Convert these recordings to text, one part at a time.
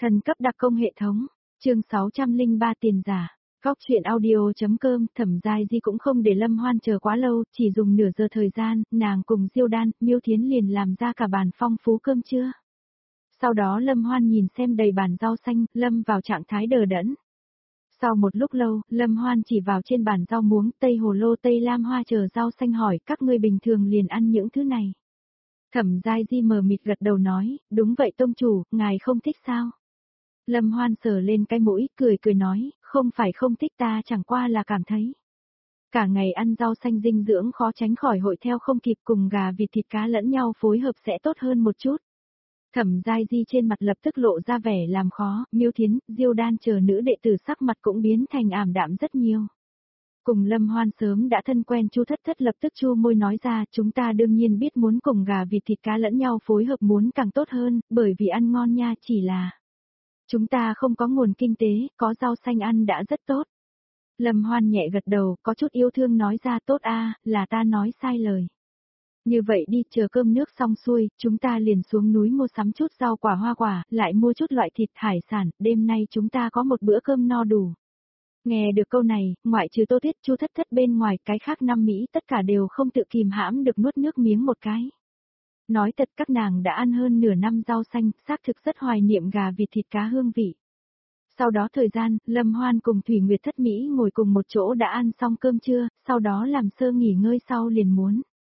Thần cấp đặc công hệ thống, chương 603 tiền giả. Góc chuyện audio.com. Thẩm Giai Di cũng không để Lâm Hoan chờ quá lâu, chỉ dùng nửa giờ thời gian, nàng cùng Diêu Đan, Miêu Thiến liền làm ra cả bàn phong phú cơm trưa. Sau đó Lâm Hoan nhìn xem đầy bàn rau xanh, lâm vào trạng thái đờ đẫn. Sau một lúc lâu, Lâm Hoan chỉ vào trên bàn rau muống, tây hồ lô, tây lam hoa chờ rau xanh hỏi, các ngươi bình thường liền ăn những thứ này. Thẩm Giai Di mờ mịt gật đầu nói, đúng vậy tông chủ, ngài không thích sao? Lâm Hoan sờ lên cái mũi, cười nói, không phải không thích, ta chẳng qua là cảm thấy. Cả ngày ăn rau xanh dinh dưỡng khó tránh khỏi hội theo không kịp, cùng gà vịt thịt cá lẫn nhau phối hợp sẽ tốt hơn một chút. Thẩm Giai Di trên mặt lập tức lộ ra vẻ làm khó, Miêu Thiến, Diêu Đan chờ nữ đệ tử sắc mặt cũng biến thành ảm đạm rất nhiều. Cùng Lâm Hoan sớm đã thân quen Chu Thất Thất lập tức chu môi nói ra, chúng ta đương nhiên biết muốn cùng gà vịt thịt cá lẫn nhau phối hợp muốn càng tốt hơn, bởi vì ăn ngon nha, chỉ là chúng ta không có nguồn kinh tế, có rau xanh ăn đã rất tốt. Lâm Hoan nhẹ gật đầu, có chút yêu thương nói ra, tốt a, là ta nói sai lời. Như vậy đi, chờ cơm nước xong xuôi, chúng ta liền xuống núi mua sắm chút rau quả hoa quả, lại mua chút loại thịt hải sản, đêm nay chúng ta có một bữa cơm no đủ. Nghe được câu này, ngoại trừ Tô Tiết, Chu Thất Thất bên ngoài, cái khác năm Mỹ tất cả đều không tự kìm hãm được nuốt nước miếng một cái. Nói thật, các nàng đã ăn hơn nửa năm rau xanh, xác thực rất hoài niệm gà vịt thịt cá hương vị. Sau đó thời gian, Lâm Hoan cùng Thủy Nguyệt Thất Mỹ ngồi cùng một chỗ đã ăn xong cơm trưa, sau đó làm sơ nghỉ ngơi sau liền muốn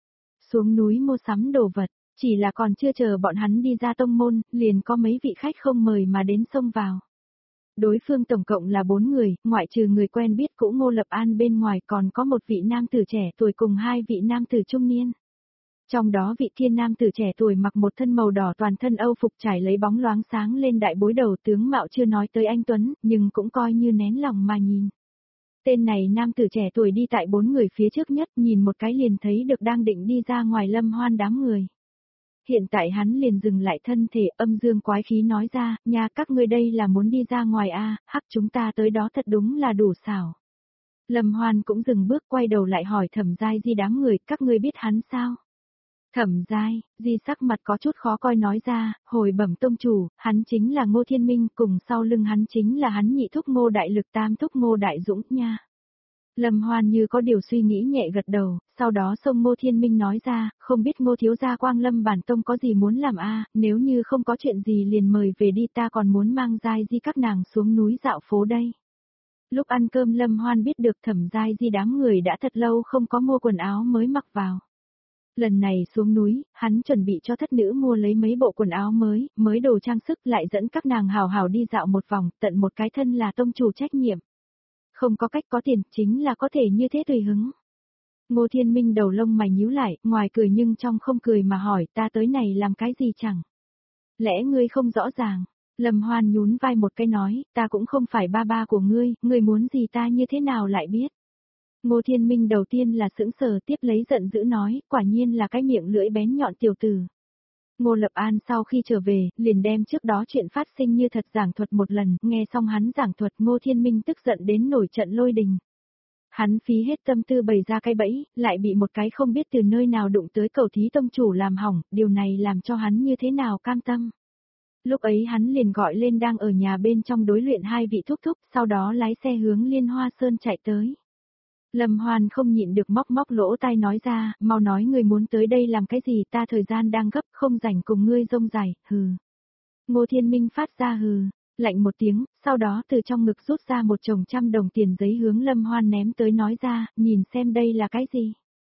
xuống núi mua sắm đồ vật, chỉ là còn chưa chờ bọn hắn đi ra tông môn, liền có mấy vị khách không mời mà đến xông vào. Đối phương tổng cộng là 4 người, ngoại trừ người quen biết cũ Ngô Lập An bên ngoài còn có một vị nam tử trẻ tuổi cùng hai vị nam tử trung niên. Trong đó vị kia nam tử trẻ tuổi mặc một thân màu đỏ toàn thân âu phục trải lấy bóng loáng sáng lên đại bối đầu, tướng mạo chưa nói tới anh tuấn, nhưng cũng coi như nén lòng mà nhìn. Tên này nam tử trẻ tuổi đi tại 4 người phía trước nhất, nhìn một cái liền thấy được đang định đi ra ngoài Lâm Hoan đám người. Hiện tại hắn liền dừng lại thân thể, âm dương quái khí nói ra, nha, các ngươi đây là muốn đi ra ngoài a, hắc, chúng ta tới đó thật đúng là đủ xảo. Lâm Hoan cũng dừng bước, quay đầu lại hỏi Thẩm Giai Di đám người, các ngươi biết hắn sao? Thẩm Giai Di sắc mặt có chút khó coi nói ra, hồi bẩm tông chủ, hắn chính là Ngô Thiên Minh, cùng sau lưng hắn chính là hắn nhị thúc Ngô Đại Lực, tam thúc Ngô Đại Dũng nha. Lâm Hoan như có điều suy nghĩ nhẹ gật đầu, sau đó xông Ngô Thiên Minh nói ra, không biết Ngô thiếu gia Quang Lâm bản tông có gì muốn làm a, nếu như không có chuyện gì liền mời về đi, ta còn muốn mang Giai Di các nàng xuống núi dạo phố đây. Lúc ăn cơm Lâm Hoan biết được Thẩm Giai Di đám người đã thật lâu không có mua quần áo mới mặc vào. Lần này xuống núi, hắn chuẩn bị cho thất nữ mua lấy mấy bộ quần áo mới đồ trang sức, lại dẫn các nàng hào hào đi dạo một vòng, tận một cái thân là tông chủ trách nhiệm. Không có cách, có tiền, chính là có thể như thế tùy hứng. Ngô Thiên Minh đầu lông mày nhíu lại, ngoài cười nhưng trong không cười mà hỏi, ta tới này làm cái gì chẳng? Lẽ ngươi không rõ ràng? Lâm Hoan nhún vai một cái nói, ta cũng không phải ba của ngươi muốn gì ta như thế nào lại biết? Ngô Thiên Minh đầu tiên là sững sờ, tiếp lấy giận dữ nói, quả nhiên là cái miệng lưỡi bén nhọn tiểu tử. Ngô Lập An sau khi trở về, liền đem trước đó chuyện phát sinh như thật giảng thuật một lần, nghe xong hắn giảng thuật Ngô Thiên Minh tức giận đến nổi trận lôi đình. Hắn phí hết tâm tư bày ra cái bẫy, lại bị một cái không biết từ nơi nào đụng tới cầu thí tông chủ làm hỏng, điều này làm cho hắn như thế nào cam tâm. Lúc ấy hắn liền gọi lên đang ở nhà bên trong đối luyện hai vị thúc thúc, sau đó lái xe hướng Liên Hoa Sơn chạy tới. Lâm Hoan không nhịn được móc lỗ tai nói ra, mau nói ngươi muốn tới đây làm cái gì, ta thời gian đang gấp, không rảnh cùng ngươi rông dài, hừ. Ngô Thiên Minh phát ra hừ, lạnh một tiếng, sau đó từ trong ngực rút ra một chồng 100 đồng tiền giấy hướng Lâm Hoan ném tới nói ra, nhìn xem đây là cái gì.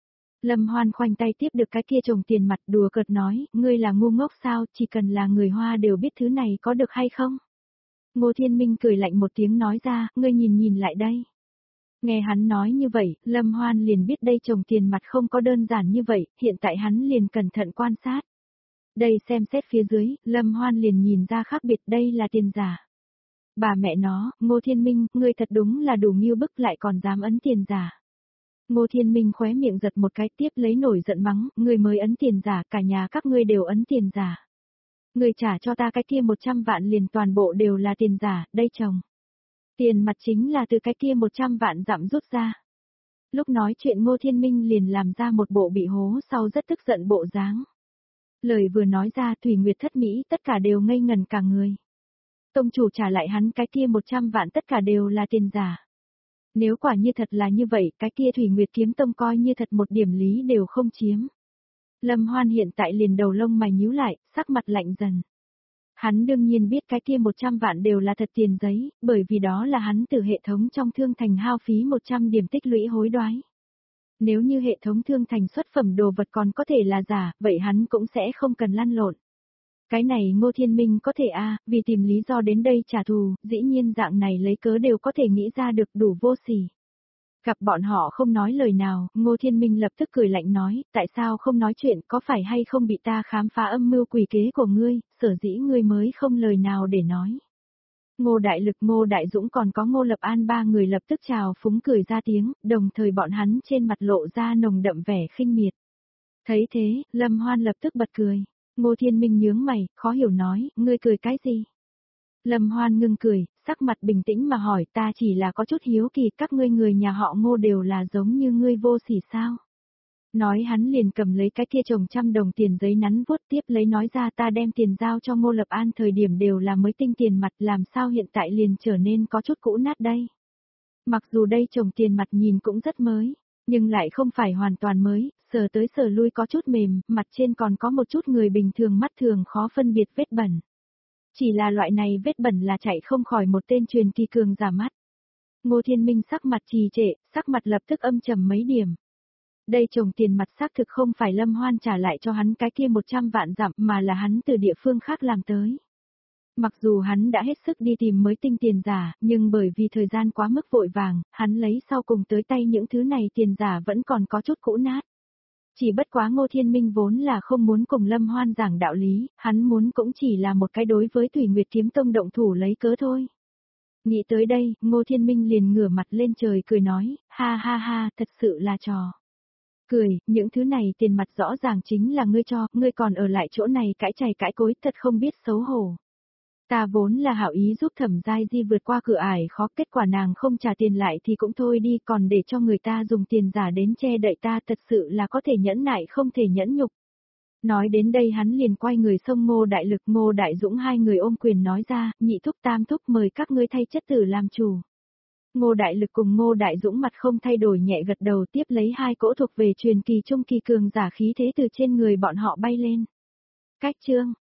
Lâm Hoan khoanh tay tiếp được cái kia chồng tiền mặt, đùa cợt nói, ngươi là ngu ngốc sao, chỉ cần là người Hoa đều biết thứ này có được hay không. Ngô Thiên Minh cười lạnh một tiếng nói ra, ngươi nhìn lại đây. Nghe hắn nói như vậy, Lâm Hoan liền biết đây chồng tiền mặt không có đơn giản như vậy, hiện tại hắn liền cẩn thận quan sát. Đây xem xét phía dưới, Lâm Hoan liền nhìn ra khác biệt, đây là tiền giả. Bà mẹ nó, Ngô Thiên Minh, ngươi thật đúng là đủ nghiêu bức lại còn dám ấn tiền giả. Ngô Thiên Minh khóe miệng giật một cái, tiếp lấy nổi giận mắng, ngươi mới ấn tiền giả, cả nhà các ngươi đều ấn tiền giả. Ngươi trả cho ta cái kia 100 vạn liền toàn bộ đều là tiền giả, đây chồng. Tiền mặt chính là từ cái kia 100 vạn dặm rút ra. Lúc nói chuyện Ngô Thiên Minh liền làm ra một bộ bị hố sau rất tức giận bộ dáng. Lời vừa nói ra Thủy Nguyệt Thất Mỹ tất cả đều ngây ngẩn cả người. Tông chủ trả lại hắn cái kia 100 vạn tất cả đều là tiền giả. Nếu quả như thật là như vậy, cái kia Thủy Nguyệt kiếm tông coi như thật một điểm lý đều không chiếm. Lâm Hoan hiện tại liền đầu lông mày nhíu lại, sắc mặt lạnh dần. Hắn đương nhiên biết cái kia 100 vạn đều là thật tiền giấy, bởi vì đó là hắn từ hệ thống trong thương thành hao phí 100 điểm tích lũy hối đoái. Nếu như hệ thống thương thành xuất phẩm đồ vật còn có thể là giả, vậy hắn cũng sẽ không cần lăn lộn. Cái này Ngô Thiên Minh có thể vì tìm lý do đến đây trả thù, dĩ nhiên dạng này lấy cớ đều có thể nghĩ ra được đủ vô sỉ. Gặp bọn họ không nói lời nào, Ngô Thiên Minh lập tức cười lạnh nói, tại sao không nói chuyện, có phải hay không bị ta khám phá âm mưu quỷ kế của ngươi, sở dĩ ngươi mới không lời nào để nói. Ngô Đại Lực, Ngô Đại Dũng còn có Ngô Lập An ba người lập tức chào phúng cười ra tiếng, đồng thời bọn hắn trên mặt lộ ra nồng đậm vẻ khinh miệt. Thấy thế, Lâm Hoan lập tức bật cười. Ngô Thiên Minh nhướng mày, khó hiểu nói, ngươi cười cái gì? Lâm Hoan ngưng cười, sắc mặt bình tĩnh mà hỏi, ta chỉ là có chút hiếu kỳ, các ngươi người nhà họ Ngô đều là giống như ngươi vô sỉ sao? Nói hắn liền cầm lấy cái kia chồng 100 đồng tiền giấy nắn vuốt, tiếp lấy nói ra, ta đem tiền giao cho Ngô Lập An thời điểm đều là mới tinh tiền mặt, làm sao hiện tại liền trở nên có chút cũ nát đây? Mặc dù đây chồng tiền mặt nhìn cũng rất mới, nhưng lại không phải hoàn toàn mới, sờ tới sờ lui có chút mềm, mặt trên còn có một chút người bình thường mắt thường khó phân biệt vết bẩn. Chỉ là loại này vết bẩn là chạy không khỏi một tên truyền kỳ cường giả mắt. Ngô Thiên Minh sắc mặt trì trệ, sắc mặt lập tức âm trầm mấy điểm. Đây chồng tiền mặt xác thực không phải Lâm Hoan trả lại cho hắn cái kia 100 vạn dặm mà là hắn từ địa phương khác làm tới. Mặc dù hắn đã hết sức đi tìm mới tinh tiền giả, nhưng bởi vì thời gian quá mức vội vàng, hắn lấy sau cùng tới tay những thứ này tiền giả vẫn còn có chút cũ nát. Chỉ bất quá Ngô Thiên Minh vốn là không muốn cùng Lâm Hoan giảng đạo lý, hắn muốn cũng chỉ là một cái đối với Thủy Nguyệt kiếm tông động thủ lấy cớ thôi. Nghĩ tới đây, Ngô Thiên Minh liền ngửa mặt lên trời cười nói, ha ha ha, thật sự là trò. Cười, những thứ này tiền mặt rõ ràng chính là ngươi cho, ngươi còn ở lại chỗ này cãi chày cãi cối, thật không biết xấu hổ. Ta vốn là hảo ý giúp Thẩm Giai Di vượt qua cửa ải khó, kết quả nàng không trả tiền lại thì cũng thôi đi, còn để cho người ta dùng tiền giả đến che đậy ta, thật sự là có thể nhẫn nại không thể nhẫn nhục. Nói đến đây hắn liền quay người xông Ngô Đại Lực, Ngô Đại Dũng hai người ôm quyền nói ra, nhị thúc tam thúc mời các ngươi thay chất tử làm chủ. Ngô Đại Lực cùng Ngô Đại Dũng mặt không thay đổi nhẹ gật đầu, tiếp lấy hai cỗ thuộc về truyền kỳ trung kỳ cường giả khí thế từ trên người bọn họ bay lên. Cách chương